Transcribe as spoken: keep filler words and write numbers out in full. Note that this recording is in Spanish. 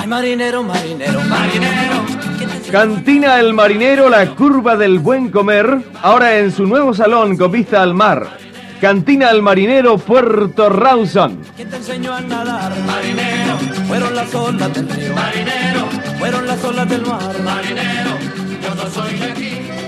Ay, marinero, marinero, marinero. Cantina El Marinero, la curva del buen comer, ahora en su nuevo salón con vista al mar. Cantina El Marinero, Puerto Rawson. ¿Quién te enseñó a nadar? Marinero. Fueron las olas del río. Marinero. Fueron las olas del mar. Marinero. Yo no soy de aquí.